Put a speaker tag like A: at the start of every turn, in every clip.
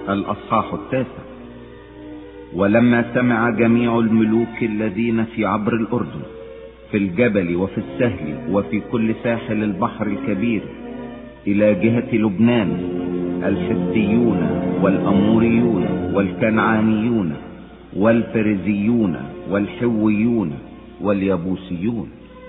A: الأصحاح 9. ولما سمع جميع الملوك الذين في عبر الأردن في الجبل وفي السهل وفي كل ساحل البحر الكبير إلى جهة لبنان، الحثيون والأموريون والكنعانيون والفريزيون والحويون واليبوسيون،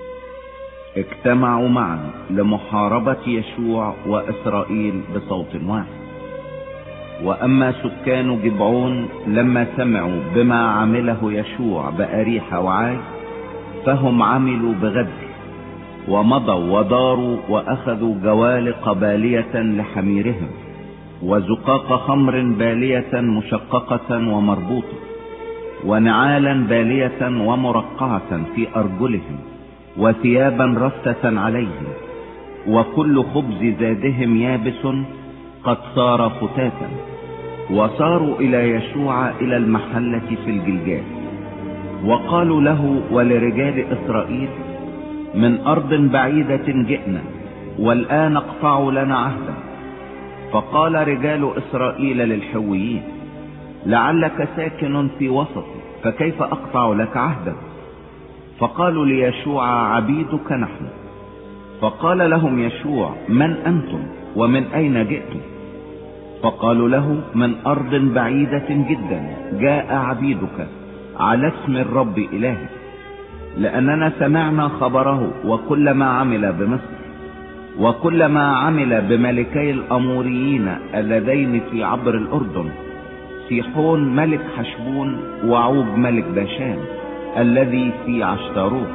A: اجتمعوا معا لمحاربة يشوع وإسرائيل بصوت واحد. وأما سكان جبعون لما سمعوا بما عمله يشوع بأريحة وعاي، فهم عملوا بغدر ومضوا وداروا وأخذوا جوالق بالية لحميرهم وزقاق خمر بالية مشققة ومربوطة ونعالا بالية ومرقعة في أرجلهم وثيابا رثة عليهم، وكل خبز زادهم يابس قد صار فتاتا. وصاروا إلى يشوع إلى المحلة في الجلجال، وقالوا له ولرجال إسرائيل: من أرض بعيدة جئنا، والآن اقطعوا لنا عهدا. فقال رجال إسرائيل للحويين: لعلك ساكن في وسط، فكيف أقطع لك عهدا؟ فقالوا ليشوع: عبيدك نحن. فقال لهم يشوع: من أنتم ومن أين جئتم؟ فقالوا له: من أرض بعيدة جدا جاء عبيدك على اسم الرب إلهك، لأننا سمعنا خبره وكل ما عمل بمصر وكل ما عمل بملكي الأموريين اللذين في عبر الأردن، سيحون ملك حشبون وعوج ملك باشان الذي في عشتروت.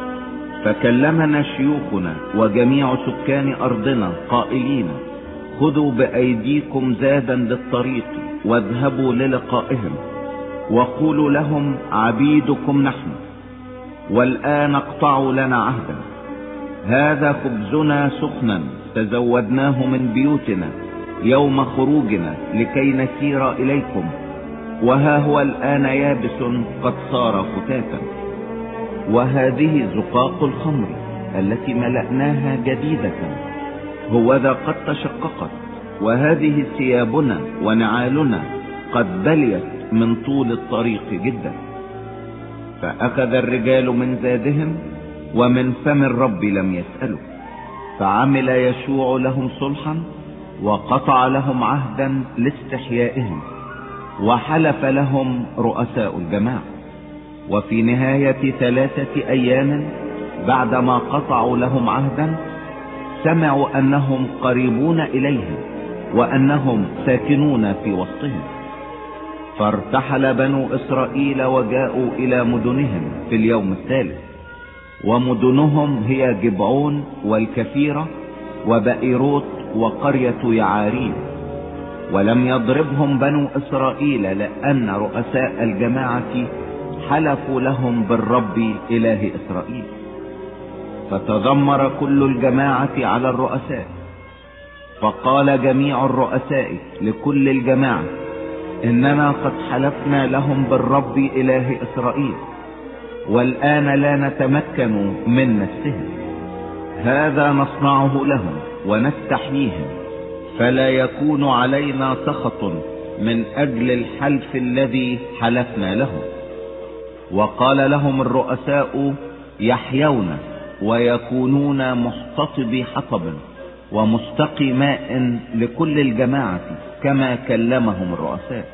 A: فكلمنا شيوخنا وجميع سكان أرضنا قائلين: خذوا بأيديكم زادا للطريق واذهبوا للقائهم، وقولوا لهم: عبيدكم نحن، والآن اقطعوا لنا عهدا. هذا خبزنا سخنا تزودناه من بيوتنا يوم خروجنا لكي نسير إليكم، وها هو الآن يابس قد صار فتاتا. وهذه زقاق الخمر التي ملأناها جديدة هوذا قد تشققت، وهذه ثيابنا ونعالنا قد بليت من طول الطريق جدا. فأخذ الرجال من زادهم، ومن فم الرب لم يسألوا. فعمل يشوع لهم صلحا وقطع لهم عهدا لاستحيائهم، وحلف لهم رؤساء الجماعة. وفي نهاية 3 أيام بعدما قطعوا لهم عهدا، سمعوا أنهم قريبون إليهم وأنهم ساكنون في وسطهم. فارتحل بنو إسرائيل وجاءوا إلى مدنهم في اليوم الثالث، ومدنهم هي جبعون والكفيرة وبئيروت وقرية يعارين. ولم يضربهم بنو إسرائيل، لأن رؤساء الجماعة حلفوا لهم بالرب إله إسرائيل. فتذمر كل الجماعة على الرؤساء، فقال جميع الرؤساء لكل الجماعة: إننا قد حلفنا لهم بالرب إله إسرائيل، والآن لا نتمكن من نفسهم. هذا نصنعه لهم ونستحييهم، فلا يكون علينا سخط من أجل الحلف الذي حلفنا لهم. وقال لهم الرؤساء: يحيون ويكونون محتطبي حطب ومستقي ماء لكل الجماعة كما كلمهم الرؤساء.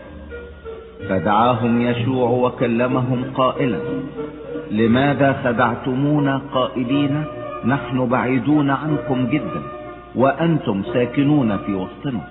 A: فدعاهم يشوع وكلمهم قائلا: لماذا خدعتمونا قائلين: نحن بعيدون عنكم جدا وأنتم ساكنون في وسطنا؟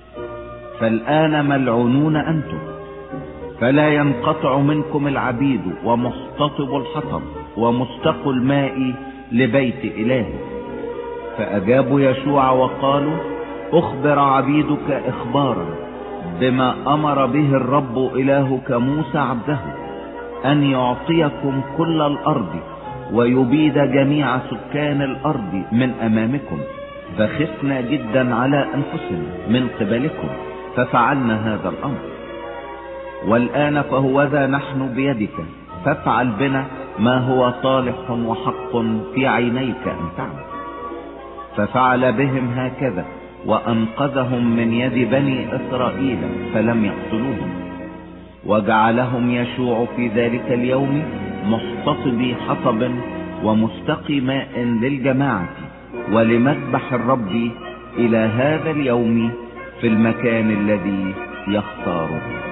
A: فالآن ملعونون أنتم، فلا ينقطع منكم العبيد ومحتطب الحطب ومستقى الماء لبيت إلهي. فأجابوا يشوع وقالوا: أخبر عبيدك إخبارا بما أمر به الرب إلهك موسى عبده، أن يعطيكم كل الأرض ويبيد جميع سكان الأرض من أمامكم. فخفنا جدا على أنفسنا من قبلكم، ففعلنا هذا الأمر. والآن فهوذا نحن بيدك، فافعل بنا ما هو صالح وحق في عينيك أن تعمل. ففعل بهم هكذا، وأنقذهم من يد بني إسرائيل فلم يقتلوهم. وجعلهم يشوع في ذلك اليوم محتطبي حطب ومستقي ماء للجماعة ولمذبح الرب إلى هذا اليوم في المكان الذي يختاره.